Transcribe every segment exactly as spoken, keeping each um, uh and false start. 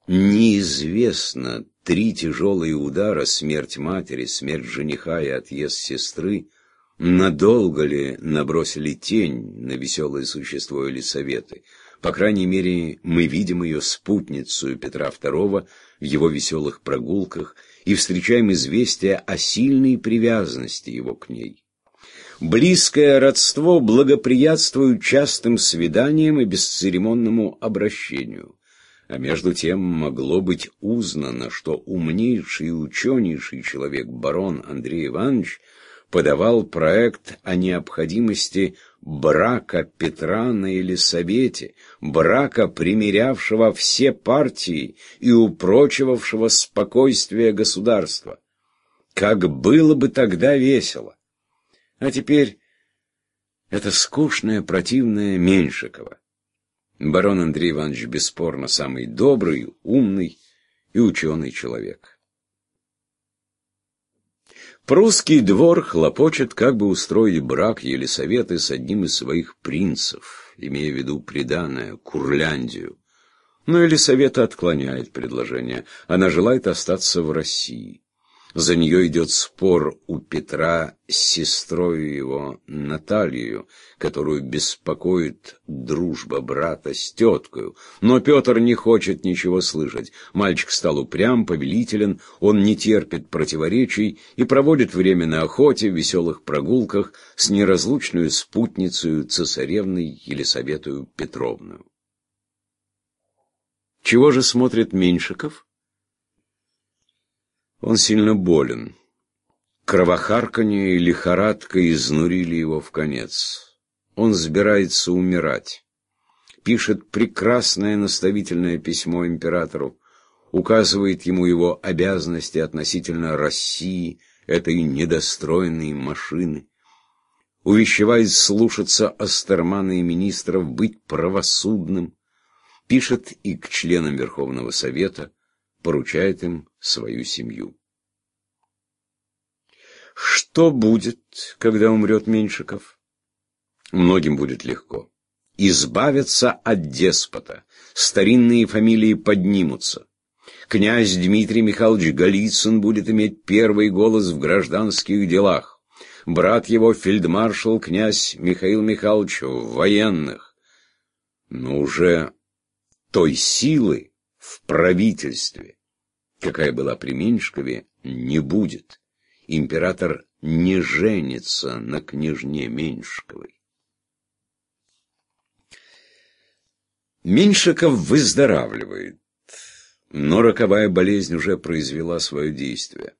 неизвестно, три тяжелые удара, смерть матери, смерть жениха и отъезд сестры, надолго ли набросили тень на веселое существо Елисаветы. По крайней мере, мы видим ее спутницу Петра второго в его веселых прогулках и встречаем известие о сильной привязанности его к ней. Близкое родство благоприятствует частым свиданиям и бесцеремонному обращению. А между тем могло быть узнано, что умнейший и ученейший человек барон Андрей Иванович подавал проект о необходимости брака Петра на Елисавете, брака, примирявшего все партии и упрочивавшего спокойствие государства. Как было бы тогда весело! А теперь это скучное, противное Меньшиково. Барон Андрей Иванович бесспорно самый добрый, умный и ученый человек. Прусский двор хлопочет, как бы устроить брак Елисаветы с одним из своих принцев, имея в виду приданое, Курляндию. Но Елисавета отклоняет предложение. Она желает остаться в России. За нее идет спор у Петра с сестрой его Натальей, которую беспокоит дружба брата с теткою. Но Петр не хочет ничего слышать. Мальчик стал упрям, повелителен, он не терпит противоречий и проводит время на охоте, в веселых прогулках с неразлучную спутницей цесаревной Елисаветою Петровну. Чего же смотрит Меньшиков? Он сильно болен. Кровохарканье и лихорадка изнурили его в конец. Он собирается умирать. Пишет прекрасное наставительное письмо императору, указывает ему его обязанности относительно России, этой недостроенной машины, увещевает слушаться Остермана и министров, быть правосудным, пишет и к членам Верховного Совета, поручает им свою семью. Что будет, когда умрет Меньшиков? Многим будет легко. Избавиться от деспота. Старинные фамилии поднимутся. Князь Дмитрий Михайлович Голицын будет иметь первый голос в гражданских делах. Брат его фельдмаршал князь Михаил Михайлович в военных. Но уже той силы в правительстве, какая была при Меньшикове, не будет. Император не женится на княжне Меньшиковой. Меньшиков выздоравливает, но роковая болезнь уже произвела свое действие.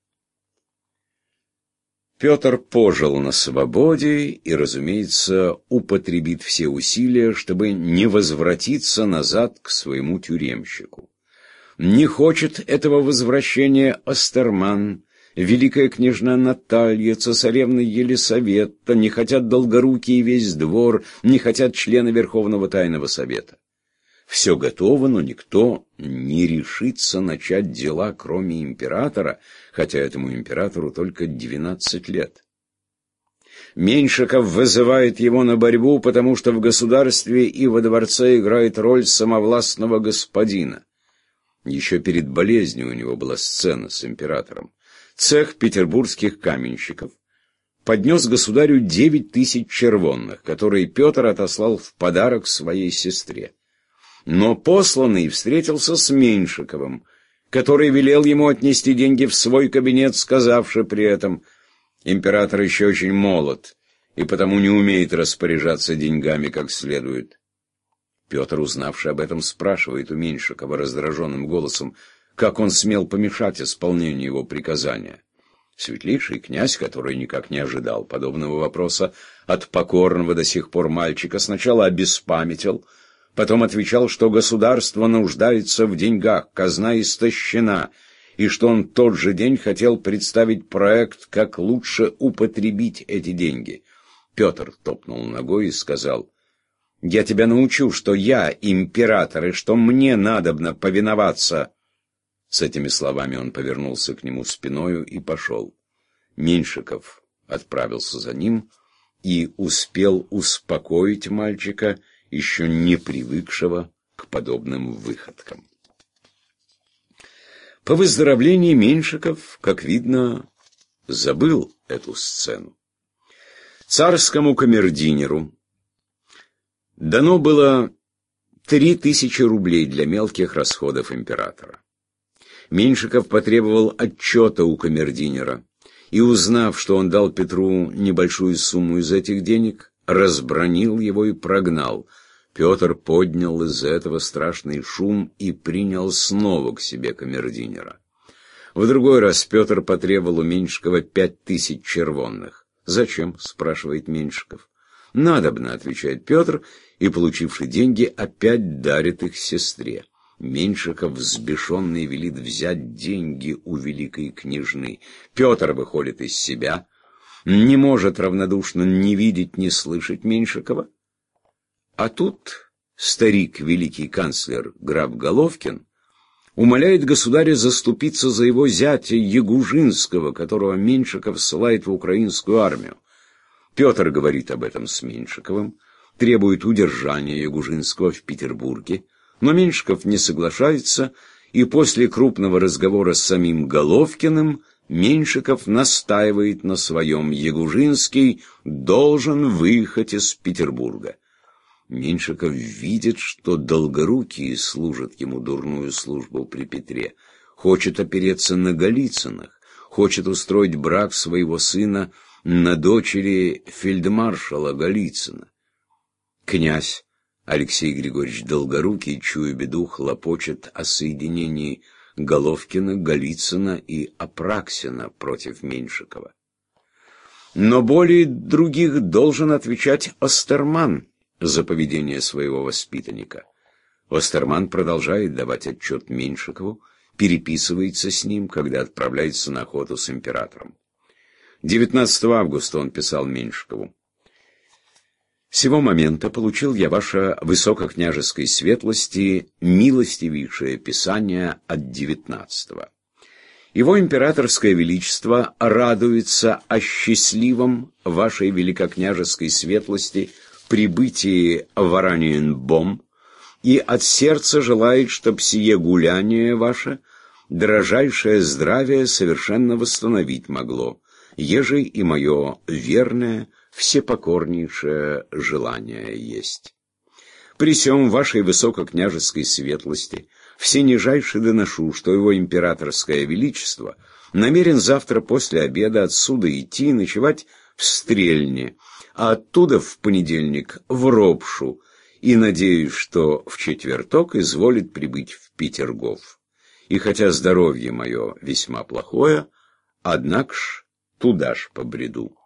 Петр пожил на свободе и, разумеется, употребит все усилия, чтобы не возвратиться назад к своему тюремщику. Не хочет этого возвращения Остерман, великая княжна Наталья, цесаревна Елисавета, не хотят Долгорукий и весь двор, не хотят члены Верховного Тайного Совета. Все готово, но никто не решится начать дела, кроме императора, хотя этому императору только двенадцать лет. Меньшиков вызывает его на борьбу, потому что в государстве и во дворце играет роль самовластного господина. Еще перед болезнью у него была сцена с императором. Цех петербургских каменщиков поднес государю девять тысяч червонных, которые Петр отослал в подарок своей сестре. Но посланный встретился с Меньшиковым, который велел ему отнести деньги в свой кабинет, сказавши при этом: «Император еще очень молод и потому не умеет распоряжаться деньгами как следует». Петр, узнавший об этом, спрашивает у Меньшикова раздраженным голосом, как он смел помешать исполнению его приказания. Светлейший князь, который никак не ожидал подобного вопроса от покорного до сих пор мальчика, сначала обеспамятил, потом отвечал, что государство нуждается в деньгах, казна истощена, и что он тот же день хотел представить проект, как лучше употребить эти деньги. Петр топнул ногой и сказал: «Я тебя научу, что я император, и что мне надобно повиноваться». С этими словами он повернулся к нему спиною и пошел. Меньшиков отправился за ним и успел успокоить мальчика, еще не привыкшего к подобным выходкам. По выздоровлении Меньшиков, как видно, забыл эту сцену. Царскому камердинеру дано было три тысячи рублей для мелких расходов императора. Меньшиков потребовал отчета у камердинера и, узнав, что он дал Петру небольшую сумму из этих денег, разбранил его и прогнал. Петр поднял из-за этого страшный шум и принял снова к себе камердинера. В другой раз Петр потребовал у Меньшикова пять тысяч червонных. «Зачем?» — спрашивает Меньшиков. «Надобно», — отвечает Петр, и, получивший деньги, опять дарит их сестре. Меньшиков, взбешенный, велит взять деньги у великой княжны. Петр выходит из себя, не может равнодушно ни видеть, ни слышать Меньшикова. А тут старик, великий канцлер граф Головкин, умоляет государя заступиться за его зятя Ягужинского, которого Меньшиков ссылает в украинскую армию. Петр говорит об этом с Меньшиковым, требует удержания Ягужинского в Петербурге, но Меньшиков не соглашается, и после крупного разговора с самим Головкиным Меньшиков настаивает на своем: Ягужинский должен выехать из Петербурга. Меньшиков видит, что Долгорукие служат ему дурную службу при Петре, хочет опереться на Голицыных, хочет устроить брак своего сына на дочери фельдмаршала Голицына. Князь Алексей Григорьевич Долгорукий, чуя беду, хлопочет о соединении Головкина, Голицына и Апраксина против Меньшикова. Но более других должен отвечать Остерман за поведение своего воспитанника. Остерман продолжает давать отчет Меньшикову, переписывается с ним, когда отправляется на охоту с императором. девятнадцатого августа он писал Меньшикову: «Сего момента получил я, ваше высококняжеской светлости, милостивейшее писание от девятнадцатого. Его императорское величество радуется о счастливом вашей великокняжеской светлости прибытии в Ораниенбом и от сердца желает, чтоб сие гуляние ваше дрожайшее здравие совершенно восстановить могло, еже и мое верное, всепокорнейшее желание есть. При сём вашей высококняжеской светлости всенижайше доношу, что его императорское величество намерен завтра после обеда отсюда идти и ночевать в Стрельне, а оттуда в понедельник в Ропшу, и надеюсь, что в четверток изволит прибыть в Петергоф. И хотя здоровье мое весьма плохое, однако ж туда ж побреду».